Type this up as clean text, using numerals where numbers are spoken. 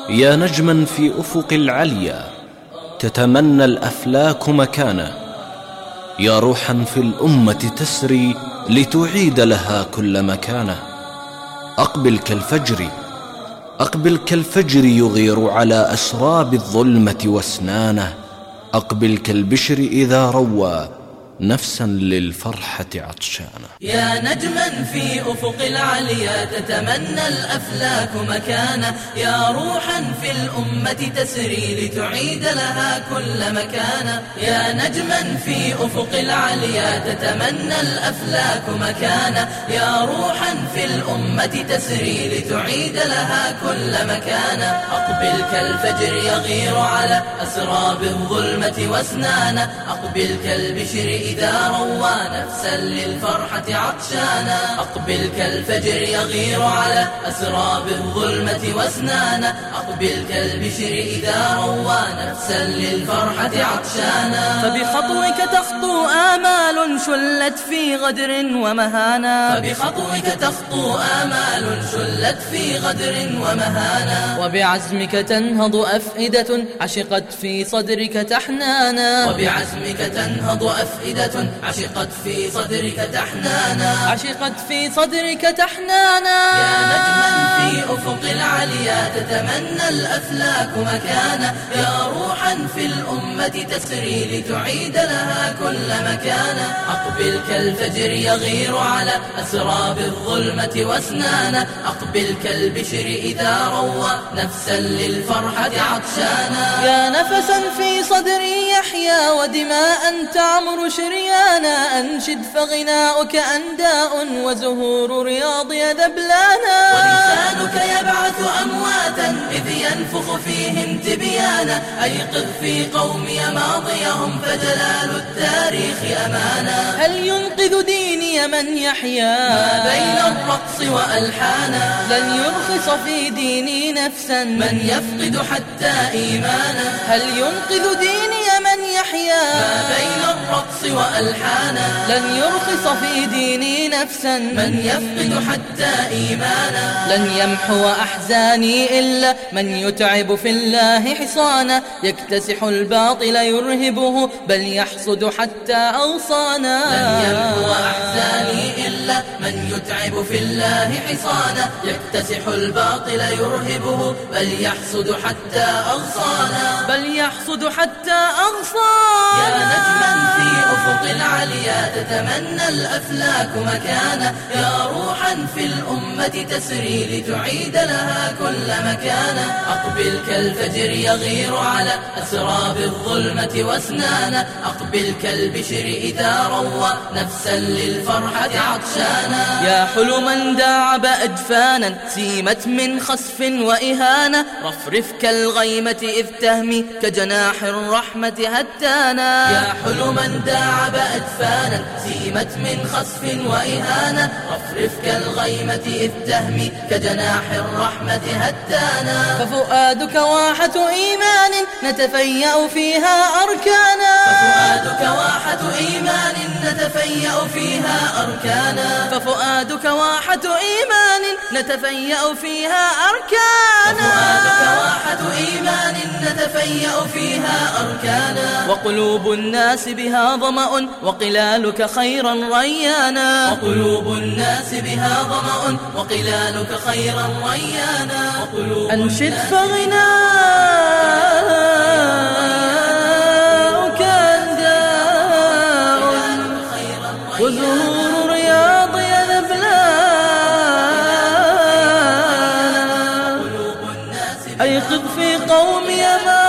يا نجما في أفق العليا تتمنى الأفلاك مكانه، يا روحا في الأمة تسري لتعيد لها كل مكانه. أقبل كالفجر، أقبل كالفجر يغير على أسراب الظلمة واسنانه، أقبل كالبشر إذا روى نفسا للفرحة عطشانة. يا نجما في أفق العليا تتمنى الأفلاك مكانه، يا روحا في الأمة تسري لتعيد لها كل مكانه. يا نجما في أفق العليا تتمنى الأفلاك مكانه، يا روحا في الأمة تسري لتعيد لها كل مكانه. أقبل كالفجر يغير على أسراب الظلمة واسنانه، أقبل كالبشر إذا روى نفسا للفرحة عطشانا. أقبل كالفجر يغير على أسراب الظلمة واسنانا، أقبل كالبشر إذا روى نفسا للفرحة عطشانا. فبخطوك تخطو آمال شلت في غدر ومهانا، فبخطوك تخطو آمال شلت في غدر ومهانا. وبعزمك تنهض أفئدة عشقت في صدرك تحنانا، وبعزمك تنهض أفئدة عشقت في صدرك تحنانا، عشقت في صدرك تحنانا. يا نجما في أفق العليا تتمنى الأفلاك مكانه، يا روحا في الأمة تسري لتعيد لها كل مكانه. أقبل كالفجر يغير على أسراب الظلمة واسنانه، أقبل كالبشر إذا روى نفسا للفرحة عطشانا. يا نفسا في صدري يحيا ودماء تعمر شريانا، أنشد فغناؤك أنداء وزهور رياضي ذبلانا. ولسانك يبعث أمواتا إذ ينفخ فيهم تبيانا، أيقظ في قومي ماضيهم فجلال التاريخ أمانا. هل ينقذ ديني من يحيا ما بين الرقص وألحانا، لن يرخص في ديني نفسا من يفقد حتى إيمانا. هل ينقذ ديني من يحيا ما بين الرقص وألحانا، لن يرخص في ديني نفسا من يفقد حتى إيمانا. لن يمحو أحزاني إلا من يتعب في الله حصانا، يكتسح الباطل يرهبه بل يحصد حتى أغصانا. لن يمحو أحزاني إلا من يتعب في الله حصانا، يكتسح الباطل يرهبه بل يحصد حتى أغصانا، بل يحصد حتى أغصانا. يا نجما في أفق العليا تتمنى الأفلاك مكانه، يا روحا في الأمة تسري لتعيد لها كل مكانه. أقبل كالفجر يغير على أسراب الظلمة واسنانه، أقبل كالبشر إذا روى نفسا للفرحة عطشانا. يا حلما داعب أجفانا سيمت من خسف وإهانة، رفرف كالغيمة إذ تهمي كجناح الرحمة هتانا. يا حلما داعب أجفانا سيمت من خسف وإهانة، رفرف كالغيمة إذ تهمي كجناح الرحمة هتانا. ففؤادك واحة إيمان نتفيأ فيها أركانا، ففؤادك واحة إيمان نتفيأ فيها أركانا. ففؤادك واحة إيمان نتفيأ فيها أركانا. ففؤادك واحة إيمان نتفيأ فيها أركانا. وقلوب الناس بها ظمأ وقلالك خيرا ريانا، وقلوب الناس بها ظمأ وقلالك خيرا ريانا. أنشد فغناؤك أنداء وزهور رياضي ذبلانا، أيقظ في قومي